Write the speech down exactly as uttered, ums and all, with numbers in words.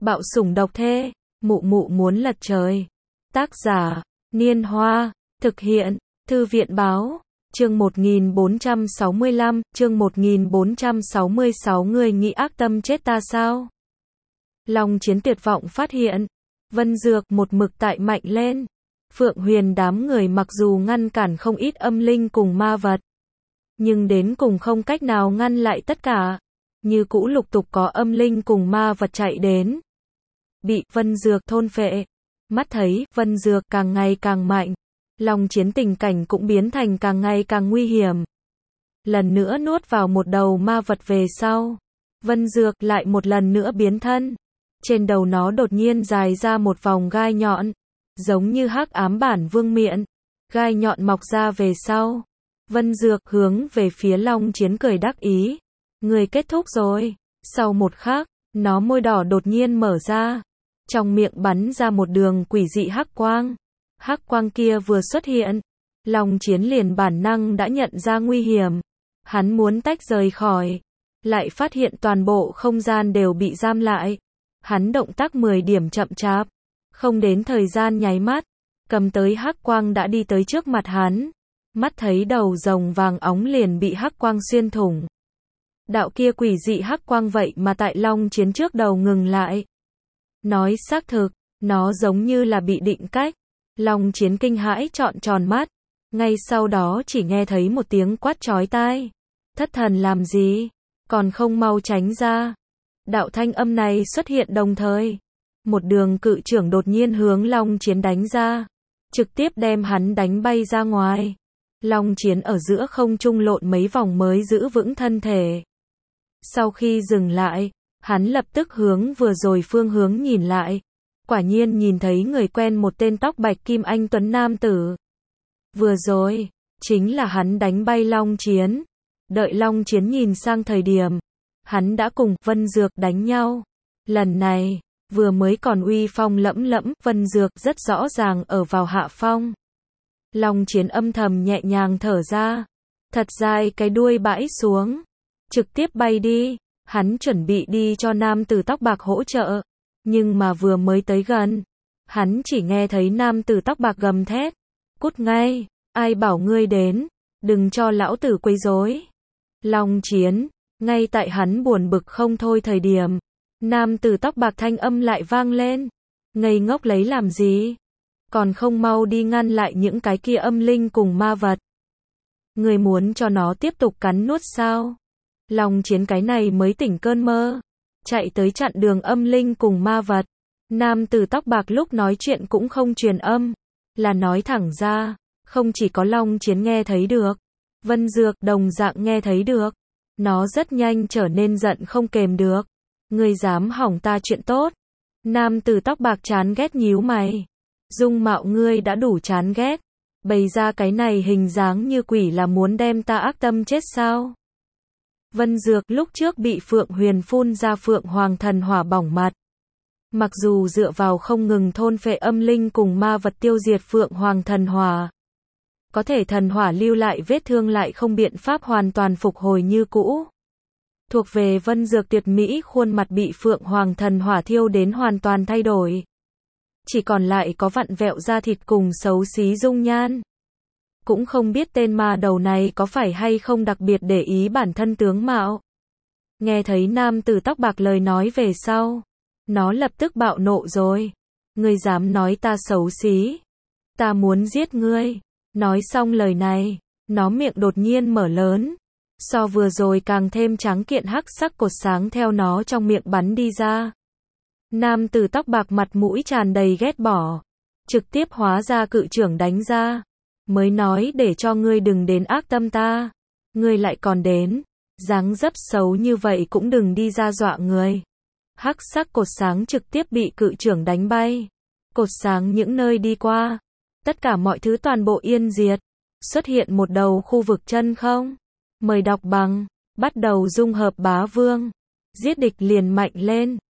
Bạo sủng độc thê, mụ mụ muốn lật trời. Tác giả, Niên Hoa, thực hiện, Thư viện báo, chương một nghìn bốn trăm sáu mươi lăm, chương một nghìn bốn trăm sáu mươi sáu người nghĩ ác tâm chết ta sao? Long Chiến tuyệt vọng phát hiện, Vân Dược một mực tại mạnh lên. Phượng Huyền đám người mặc dù ngăn cản không ít âm linh cùng ma vật, nhưng đến cùng không cách nào ngăn lại tất cả. Như cũ lục tục có âm linh cùng ma vật chạy đến, bị Vân Dược thôn phệ. Mắt thấy Vân Dược càng ngày càng mạnh, Long Chiến tình cảnh cũng biến thành càng ngày càng nguy hiểm. Lần nữa nuốt vào một đầu ma vật về sau, Vân Dược lại một lần nữa biến thân. Trên đầu nó đột nhiên dài ra một vòng gai nhọn, giống như hắc ám bản vương miện. Gai nhọn mọc ra về sau, Vân Dược hướng về phía Long Chiến cười đắc ý. Người kết thúc rồi. Sau một khắc, nó môi đỏ đột nhiên mở ra, trong miệng bắn ra một đường quỷ dị hắc quang. Hắc quang kia vừa xuất hiện, Long Chiến liền bản năng đã nhận ra nguy hiểm. Hắn muốn tách rời khỏi, lại phát hiện toàn bộ không gian đều bị giam lại. Hắn động tác mười điểm chậm chạp, không đến thời gian nháy mắt, cầm tới hắc quang đã đi tới trước mặt hắn. Mắt thấy đầu rồng vàng óng liền bị hắc quang xuyên thủng. Đạo kia quỷ dị hắc quang vậy mà tại Long Chiến trước đầu ngừng lại. Nói xác thực, nó giống như là bị định cách. Long Chiến kinh hãi trọn tròn mắt, ngay sau đó chỉ nghe thấy một tiếng quát chói tai. Thất thần làm gì? Còn không mau tránh ra. Đạo thanh âm này xuất hiện đồng thời. Một đường cự trưởng đột nhiên hướng Long Chiến đánh ra, trực tiếp đem hắn đánh bay ra ngoài. Long Chiến ở giữa không trung lộn mấy vòng mới giữ vững thân thể. Sau khi dừng lại, hắn lập tức hướng vừa rồi phương hướng nhìn lại. Quả nhiên nhìn thấy người quen, một tên tóc bạch kim anh tuấn nam tử. Vừa rồi, chính là hắn đánh bay Long Chiến. Đợi Long Chiến nhìn sang thời điểm, hắn đã cùng Vân Dược đánh nhau. Lần này, vừa mới còn uy phong lẫm lẫm, Vân Dược rất rõ ràng ở vào hạ phong. Long Chiến âm thầm nhẹ nhàng thở ra, thật dài cái đuôi bãi xuống, trực tiếp bay đi. Hắn chuẩn bị đi cho nam tử tóc bạc hỗ trợ, nhưng mà vừa mới tới gần, hắn chỉ nghe thấy nam tử tóc bạc gầm thét, cút ngay, ai bảo ngươi đến, đừng cho lão tử quấy rối. Long Chiến, ngay tại hắn buồn bực không thôi thời điểm, nam tử tóc bạc thanh âm lại vang lên, ngây ngốc lấy làm gì, còn không mau đi ngăn lại những cái kia âm linh cùng ma vật. Ngươi muốn cho nó tiếp tục cắn nuốt sao? Long Chiến cái này mới tỉnh cơn mơ, chạy tới chặn đường âm linh cùng ma vật. Nam tử tóc bạc lúc nói chuyện cũng không truyền âm, là nói thẳng ra, không chỉ có Long Chiến nghe thấy được, Vân Dược đồng dạng nghe thấy được. Nó rất nhanh trở nên giận không kềm được. Ngươi dám hỏng ta chuyện tốt? Nam tử tóc bạc chán ghét nhíu mày. Dung mạo ngươi đã đủ chán ghét, bày ra cái này hình dáng như quỷ là muốn đem ta ác tâm chết sao? Vân Dược lúc trước bị Phượng Huyền phun ra Phượng Hoàng thần hỏa bỏng mặt. Mặc dù dựa vào không ngừng thôn phệ âm linh cùng ma vật tiêu diệt Phượng Hoàng thần hỏa, có thể thần hỏa lưu lại vết thương lại không biện pháp hoàn toàn phục hồi như cũ. Thuộc về Vân Dược tuyệt mỹ khuôn mặt bị Phượng Hoàng thần hỏa thiêu đến hoàn toàn thay đổi. Chỉ còn lại có vặn vẹo da thịt cùng xấu xí dung nhan. Cũng không biết tên ma đầu này có phải hay không đặc biệt để ý bản thân tướng mạo. Nghe thấy nam tử tóc bạc lời nói về sau, nó lập tức bạo nộ rồi. Ngươi dám nói ta xấu xí? Ta muốn giết ngươi. Nói xong lời này, nó miệng đột nhiên mở lớn. So vừa rồi càng thêm trắng kiện hắc sắc cột sáng theo nó trong miệng bắn đi ra. Nam tử tóc bạc mặt mũi tràn đầy ghét bỏ, trực tiếp hóa ra cự trưởng đánh ra. Mới nói để cho ngươi đừng đến ác tâm ta, ngươi lại còn đến, dáng dấp xấu như vậy cũng đừng đi ra dọa người. Hắc sắc cột sáng trực tiếp bị cự trưởng đánh bay. Cột sáng những nơi đi qua, tất cả mọi thứ toàn bộ yên diệt. Xuất hiện một đầu khu vực chân không. Mời đọc bằng, bắt đầu dung hợp bá vương. Giết địch liền mạnh lên.